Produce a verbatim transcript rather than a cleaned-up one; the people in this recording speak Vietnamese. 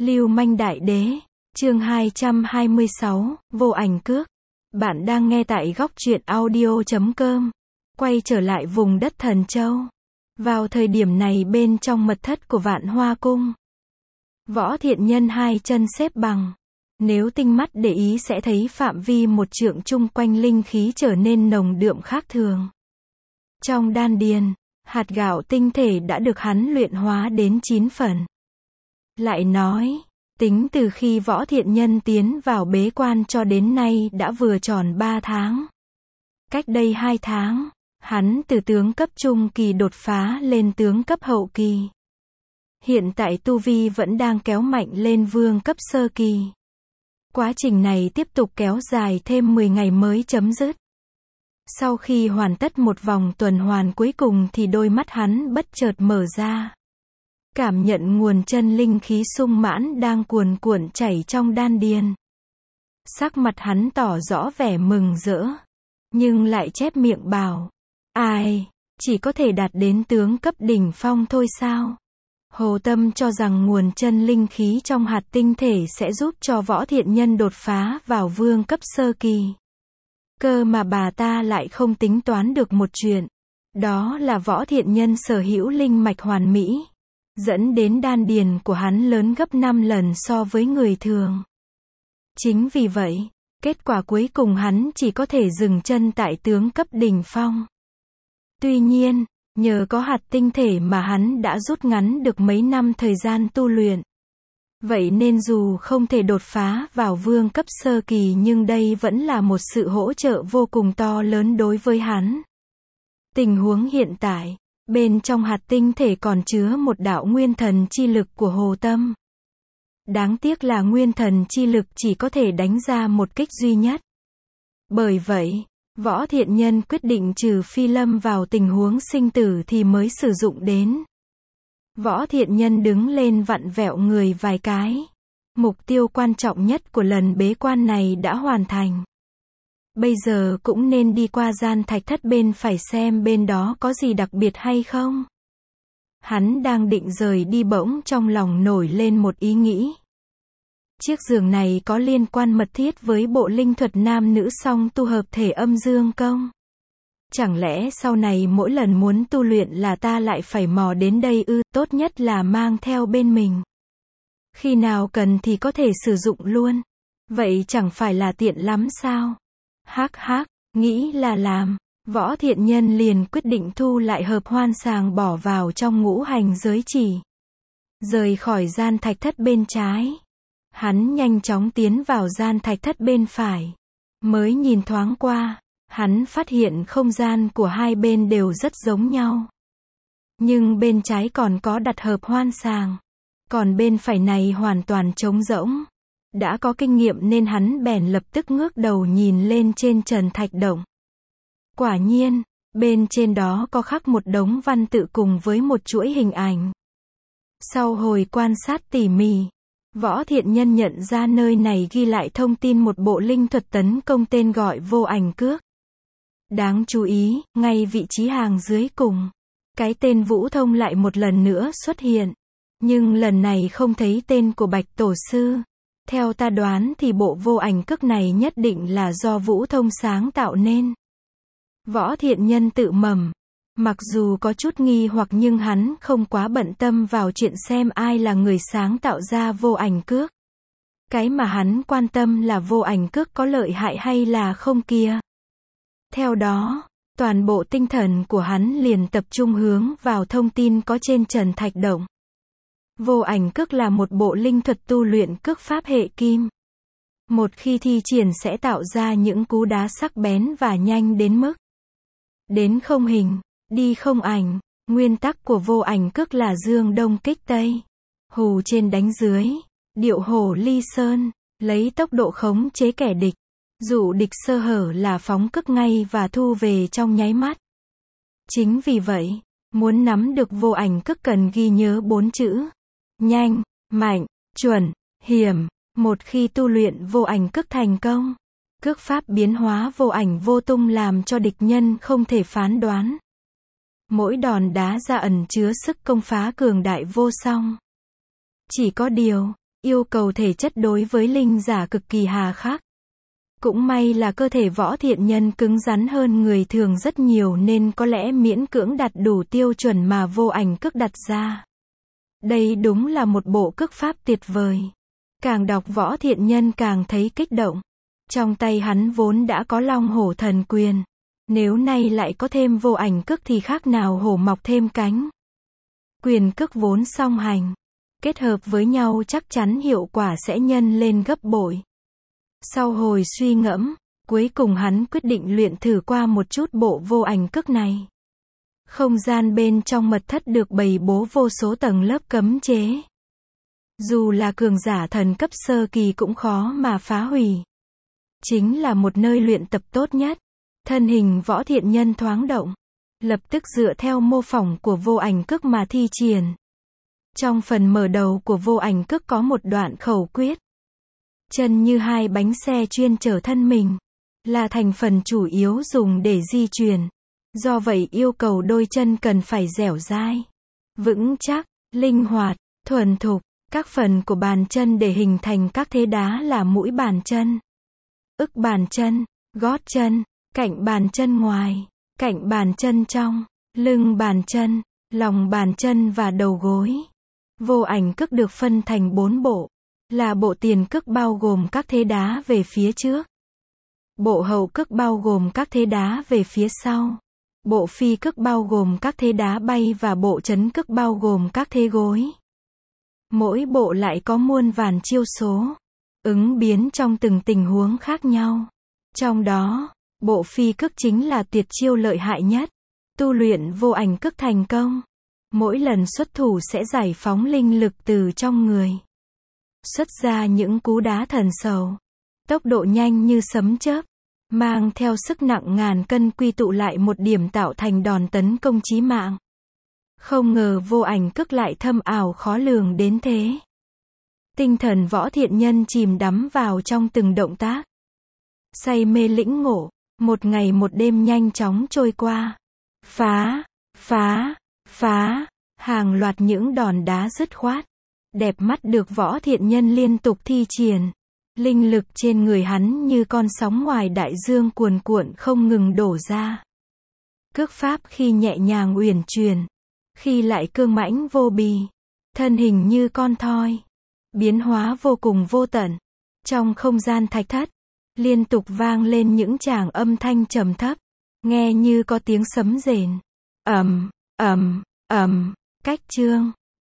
Lưu manh đại đế, chương hai trăm hai mươi sáu, vô ảnh cước. Bạn đang nghe tại góc truyện audio chấm com. Quay trở lại vùng đất Thần Châu. Vào thời điểm này bên trong mật thất của Vạn Hoa Cung, Võ Thiện Nhân hai chân xếp bằng. Nếu tinh mắt để ý sẽ thấy phạm vi một trượng chung quanh linh khí trở nên nồng đượm khác thường. Trong đan điền, hạt gạo tinh thể đã được hắn luyện hóa đến chín phần. Lại nói, tính từ khi Võ Thiện Nhân tiến vào bế quan cho đến nay đã vừa tròn ba tháng. Cách đây hai tháng, hắn từ tướng cấp trung kỳ đột phá lên tướng cấp hậu kỳ. Hiện tại tu vi vẫn đang kéo mạnh lên vương cấp sơ kỳ. Quá trình này tiếp tục kéo dài thêm mười ngày mới chấm dứt. Sau khi hoàn tất một vòng tuần hoàn cuối cùng thì đôi mắt hắn bất chợt mở ra. Cảm nhận nguồn chân linh khí sung mãn đang cuồn cuộn chảy trong đan điền. Sắc mặt hắn tỏ rõ vẻ mừng rỡ, nhưng lại chép miệng bảo, ai, chỉ có thể đạt đến tướng cấp đỉnh phong thôi sao? Hồ Tâm cho rằng nguồn chân linh khí trong hạt tinh thể sẽ giúp cho Võ Thiện Nhân đột phá vào vương cấp sơ kỳ. Cơ mà bà ta lại không tính toán được một chuyện. Đó là Võ Thiện Nhân sở hữu linh mạch hoàn mỹ, dẫn đến đan điền của hắn lớn gấp năm lần so với người thường. Chính vì vậy, kết quả cuối cùng hắn chỉ có thể dừng chân tại tướng cấp đỉnh phong. Tuy nhiên, nhờ có hạt tinh thể mà hắn đã rút ngắn được mấy năm thời gian tu luyện. Vậy nên dù không thể đột phá vào vương cấp sơ kỳ nhưng đây vẫn là một sự hỗ trợ vô cùng to lớn đối với hắn. Tình huống hiện tại, bên trong hạt tinh thể còn chứa một đạo nguyên thần chi lực của Hồ Tâm. Đáng tiếc là nguyên thần chi lực chỉ có thể đánh ra một kích duy nhất. Bởi vậy, Võ Thiện Nhân quyết định trừ phi lâm vào tình huống sinh tử thì mới sử dụng đến. Võ Thiện Nhân đứng lên vặn vẹo người vài cái. Mục tiêu quan trọng nhất của lần bế quan này đã hoàn thành. Bây giờ cũng nên đi qua gian thạch thất bên phải xem bên đó có gì đặc biệt hay không. Hắn đang định rời đi bỗng trong lòng nổi lên một ý nghĩ. Chiếc giường này có liên quan mật thiết với bộ linh thuật nam nữ song tu hợp thể âm dương công. Chẳng lẽ sau này mỗi lần muốn tu luyện là ta lại phải mò đến đây ư? Tốt nhất là mang theo bên mình. Khi nào cần thì có thể sử dụng luôn. Vậy chẳng phải là tiện lắm sao? Hắc hắc, nghĩ là làm. Võ Thiện Nhân liền quyết định thu lại hợp hoan sàng bỏ vào trong ngũ hành giới chỉ. Rời khỏi gian thạch thất bên trái. Hắn nhanh chóng tiến vào gian thạch thất bên phải. Mới nhìn thoáng qua, hắn phát hiện không gian của hai bên đều rất giống nhau. Nhưng bên trái còn có đặt hợp hoan sàng. Còn bên phải này hoàn toàn trống rỗng. Đã có kinh nghiệm nên hắn bèn lập tức ngước đầu nhìn lên trên trần thạch động. Quả nhiên, bên trên đó có khắc một đống văn tự cùng với một chuỗi hình ảnh. Sau hồi quan sát tỉ mỉ, Võ Thiện Nhân nhận ra nơi này ghi lại thông tin một bộ linh thuật tấn công tên gọi vô ảnh cước. Đáng chú ý, ngay vị trí hàng dưới cùng, cái tên Vũ Thông lại một lần nữa xuất hiện. Nhưng lần này không thấy tên của Bạch Tổ Sư. Theo ta đoán thì bộ vô ảnh cước này nhất định là do Vũ Thông sáng tạo nên. Võ Thiện Nhân tự mầm. Mặc dù có chút nghi hoặc nhưng hắn không quá bận tâm vào chuyện xem ai là người sáng tạo ra vô ảnh cước. Cái mà hắn quan tâm là vô ảnh cước có lợi hại hay là không kia. Theo đó, toàn bộ tinh thần của hắn liền tập trung hướng vào thông tin có trên trần thạch động. Vô ảnh cước là một bộ linh thuật tu luyện cước pháp hệ kim. Một khi thi triển sẽ tạo ra những cú đá sắc bén và nhanh đến mức đến không hình, đi không ảnh. Nguyên tắc của vô ảnh cước là dương đông kích tây, hù trên đánh dưới, điệu hổ ly sơn, lấy tốc độ khống chế kẻ địch. Dụ địch sơ hở là phóng cước ngay và thu về trong nháy mắt. Chính vì vậy, muốn nắm được vô ảnh cước cần ghi nhớ bốn chữ: nhanh, mạnh, chuẩn, hiểm. Một khi tu luyện vô ảnh cước thành công, cước pháp biến hóa vô ảnh vô tung làm cho địch nhân không thể phán đoán. Mỗi đòn đá ra ẩn chứa sức công phá cường đại vô song. Chỉ có điều, Yêu cầu thể chất đối với linh giả cực kỳ hà khắc. Cũng may là cơ thể Võ Thiện Nhân cứng rắn hơn người thường rất nhiều nên có lẽ miễn cưỡng đạt đủ tiêu chuẩn mà Vô Ảnh Cước đặt ra. Đây đúng là một bộ cước pháp tuyệt vời. Càng đọc Võ Thiện Nhân càng thấy kích động. Trong tay hắn vốn đã có Long Hổ Thần Quyền. Nếu nay lại có thêm Vô Ảnh Cước thì khác nào hổ mọc thêm cánh. Quyền cước vốn song hành. Kết hợp với nhau chắc chắn hiệu quả sẽ nhân lên gấp bội. Sau hồi suy ngẫm, cuối cùng hắn quyết định luyện thử qua một chút bộ Vô Ảnh Cước này. Không gian bên trong mật thất được bày bố vô số tầng lớp cấm chế. Dù là cường giả thần cấp sơ kỳ cũng khó mà phá hủy. Chính là một nơi luyện tập tốt nhất. Thân hình Võ Thiện Nhân thoáng động. Lập tức dựa theo mô phỏng của Vô Ảnh Cước mà thi triển. Trong phần mở đầu của Vô Ảnh Cước có một đoạn khẩu quyết. Chân như hai bánh xe chuyên chở thân mình. Là thành phần chủ yếu dùng để di chuyển. Do vậy yêu cầu đôi chân cần phải dẻo dai, vững chắc, linh hoạt, thuần thục. Các phần của bàn chân để hình thành các thế đá là mũi bàn chân, ức bàn chân, gót chân, cạnh bàn chân ngoài, cạnh bàn chân trong, lưng bàn chân, lòng bàn chân và đầu gối. Vô Ảnh Cước được phân thành bốn bộ, là bộ tiền cước bao gồm các thế đá về phía trước, bộ hậu cước bao gồm các thế đá về phía sau, bộ phi cước bao gồm các thế đá bay và bộ chấn cước bao gồm các thế gối. Mỗi bộ lại có muôn vàn chiêu số, ứng biến trong từng tình huống khác nhau. Trong đó, bộ phi cước chính là tuyệt chiêu lợi hại nhất. Tu luyện Vô Ảnh Cước thành công, mỗi lần xuất thủ sẽ giải phóng linh lực từ trong người. Xuất ra những cú đá thần sầu. Tốc độ nhanh như sấm chớp, mang theo sức nặng ngàn cân quy tụ lại một điểm tạo thành đòn tấn công chí mạng. Không ngờ Vô Ảnh Cước lại thâm ảo khó lường đến thế. Tinh thần Võ Thiện Nhân chìm đắm vào trong từng động tác. Say mê lĩnh ngộ, một ngày một đêm nhanh chóng trôi qua. Phá, phá, phá, hàng loạt những đòn đá dứt khoát. Đẹp mắt được Võ Thiện Nhân liên tục thi triển. Linh lực trên người hắn như con sóng ngoài đại dương cuồn cuộn không ngừng đổ ra. Cước pháp khi nhẹ nhàng uyển chuyển, khi lại cương mãnh vô bì, thân hình như con thoi, biến hóa vô cùng vô tận. Trong không gian thạch thất, liên tục vang lên những tràng âm thanh trầm thấp, nghe như có tiếng sấm rền. Ầm, ầm, ầm, cách chương.